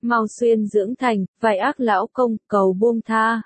mau xuyên dưỡng thành, vai ác lão công, cầu buông tha.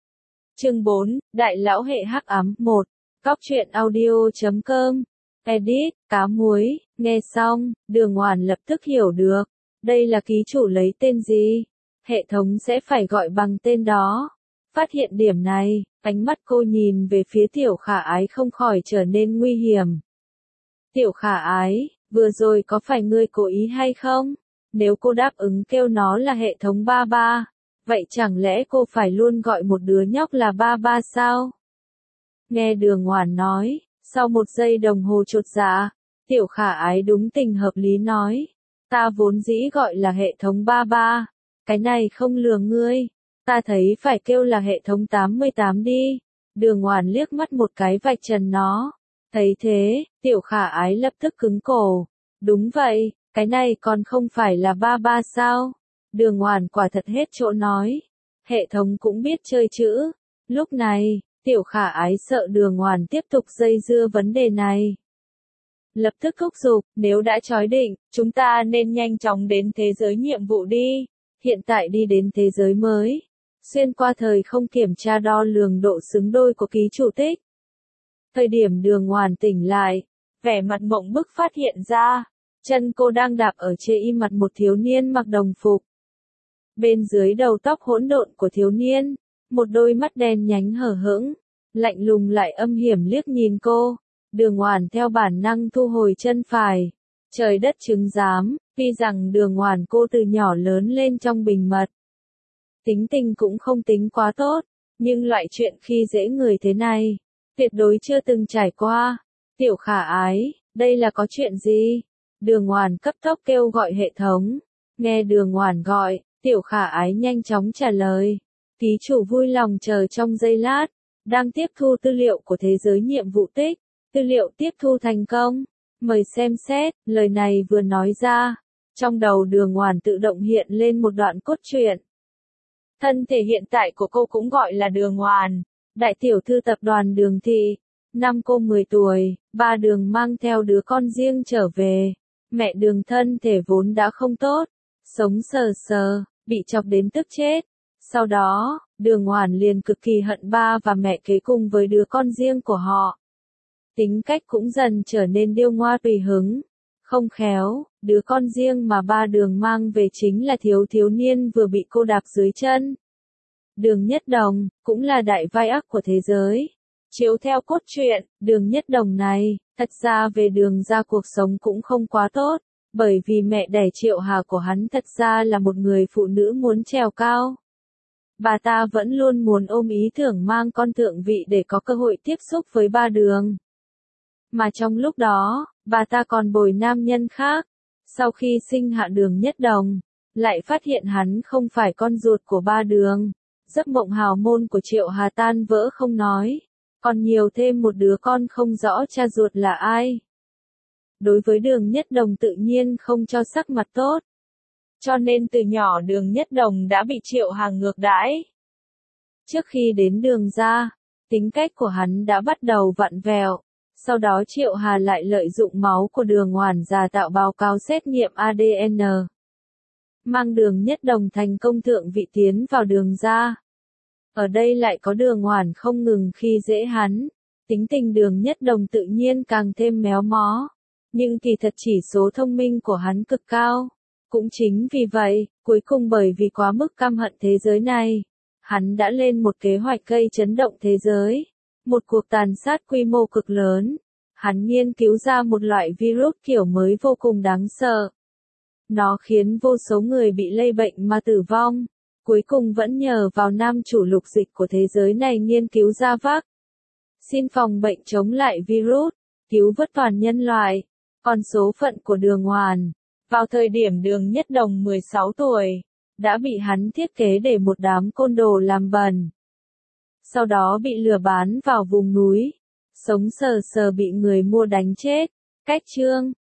Chương 4, Đại lão hệ hắc ám 1. Cóc truyện audio.com. Edit, cá muối, nghe xong, Đường Oản lập tức hiểu được. Đây là ký chủ lấy tên gì? Hệ thống sẽ phải gọi bằng tên đó. Phát hiện điểm này, ánh mắt cô nhìn về phía Tiểu Khả Ái không khỏi trở nên nguy hiểm. Tiểu Khả Ái, vừa rồi có phải ngươi cố ý hay không? Nếu cô đáp ứng kêu nó là hệ thống ba ba, vậy chẳng lẽ cô phải luôn gọi một đứa nhóc là ba ba sao? Nghe Đường Oản nói, sau một giây đồng hồ chột dạ, Tiểu Khả Ái đúng tình hợp lý nói, ta vốn dĩ gọi là hệ thống ba ba, cái này không lừa ngươi, ta thấy phải kêu là hệ thống 88 đi. Đường Oản liếc mắt một cái vạch trần nó. Thấy thế, Tiểu Khả Ái lập tức cứng cổ. Đúng vậy, cái này còn không phải là ba ba sao? Đường Oản quả thật hết chỗ nói. Hệ thống cũng biết chơi chữ. Lúc này, Tiểu Khả Ái sợ Đường Oản tiếp tục dây dưa vấn đề này. Lập tức thúc giục, nếu đã chói định, chúng ta nên nhanh chóng đến thế giới nhiệm vụ đi. Hiện tại đi đến thế giới mới. Xuyên qua thời không kiểm tra đo lường độ xứng đôi của ký chủ tích. Thời điểm Đường Oản tỉnh lại, vẻ mặt mộng bức phát hiện ra, chân cô đang đạp ở trên mặt một thiếu niên mặc đồng phục. Bên dưới đầu tóc hỗn độn của thiếu niên, một đôi mắt đen nhánh hờ hững, lạnh lùng lại âm hiểm liếc nhìn cô. Đường Oản theo bản năng thu hồi chân phải. Trời đất chứng giám, tuy rằng Đường Oản cô từ nhỏ lớn lên trong bình mật, tính tình cũng không tính quá tốt, nhưng loại chuyện khi dễ người thế này, tuyệt đối chưa từng trải qua. Tiểu Khả Ái, đây là có chuyện gì? Đường Oản cấp tốc kêu gọi hệ thống. Nghe Đường Oản gọi, Tiểu Khả Ái nhanh chóng trả lời. Ký chủ vui lòng chờ trong giây lát, đang tiếp thu tư liệu của thế giới nhiệm vụ tích. Tư liệu tiếp thu thành công. Mời xem xét. Lời này vừa nói ra, trong đầu Đường Oản tự động hiện lên một đoạn cốt truyện. Thân thể hiện tại của cô cũng gọi là Đường Oản, đại tiểu thư tập đoàn Đường thị. Năm cô 10 tuổi, ba Đường mang theo đứa con riêng trở về. Mẹ Đường thân thể vốn đã không tốt, sống sờ sờ, bị chọc đến tức chết. Sau đó, Đường Oản liền cực kỳ hận ba và mẹ kế cùng với đứa con riêng của họ. Tính cách cũng dần trở nên điêu ngoa tùy hứng. Không khéo, đứa con riêng mà ba Đường mang về chính là thiếu niên vừa bị cô đạp dưới chân. Đường Nhất Đồng, cũng là đại vai ác của thế giới. Chiếu theo cốt truyện, Đường Nhất Đồng này, thật ra về Đường ra cuộc sống cũng không quá tốt, bởi vì mẹ đẻ Triệu Hà của hắn thật ra là một người phụ nữ muốn trèo cao. Bà ta vẫn luôn muốn ôm ý tưởng mang con thượng vị để có cơ hội tiếp xúc với ba Đường. Mà trong lúc đó, bà ta còn bồi nam nhân khác. Sau khi sinh hạ Đường Nhất Đồng, lại phát hiện hắn không phải con ruột của ba Đường. Giấc mộng hào môn của Triệu Hà tan vỡ không nói, còn nhiều thêm một đứa con không rõ cha ruột là ai. Đối với Đường Nhất Đồng tự nhiên không cho sắc mặt tốt. Cho nên từ nhỏ Đường Nhất Đồng đã bị Triệu Hà ngược đãi. Trước khi đến Đường ra, tính cách của hắn đã bắt đầu vặn vẹo. Sau đó Triệu Hà lại lợi dụng máu của Đường Oản giả tạo báo cáo xét nghiệm ADN. Mang Đường Nhất Đồng thành công thượng vị tiến vào Đường ra. Ở đây lại có Đường Oản không ngừng khi dễ hắn. Tính tình Đường Nhất Đồng tự nhiên càng thêm méo mó. Nhưng kỳ thật chỉ số thông minh của hắn cực cao. Cũng chính vì vậy, cuối cùng bởi vì quá mức căm hận thế giới này, hắn đã lên một kế hoạch gây chấn động thế giới. Một cuộc tàn sát quy mô cực lớn. Hắn nghiên cứu ra một loại virus kiểu mới vô cùng đáng sợ. Nó khiến vô số người bị lây bệnh mà tử vong. Cuối cùng vẫn nhờ vào nam chủ lục dịch của thế giới này nghiên cứu ra xin phòng bệnh chống lại virus, cứu vớt toàn nhân loại. Còn số phận của Đường Oản, vào thời điểm Đường Nhất Đồng 16 tuổi, đã bị hắn thiết kế để một đám côn đồ làm bẩn. Sau đó bị lừa bán vào vùng núi, sống sờ sờ bị người mua đánh chết. Cách chương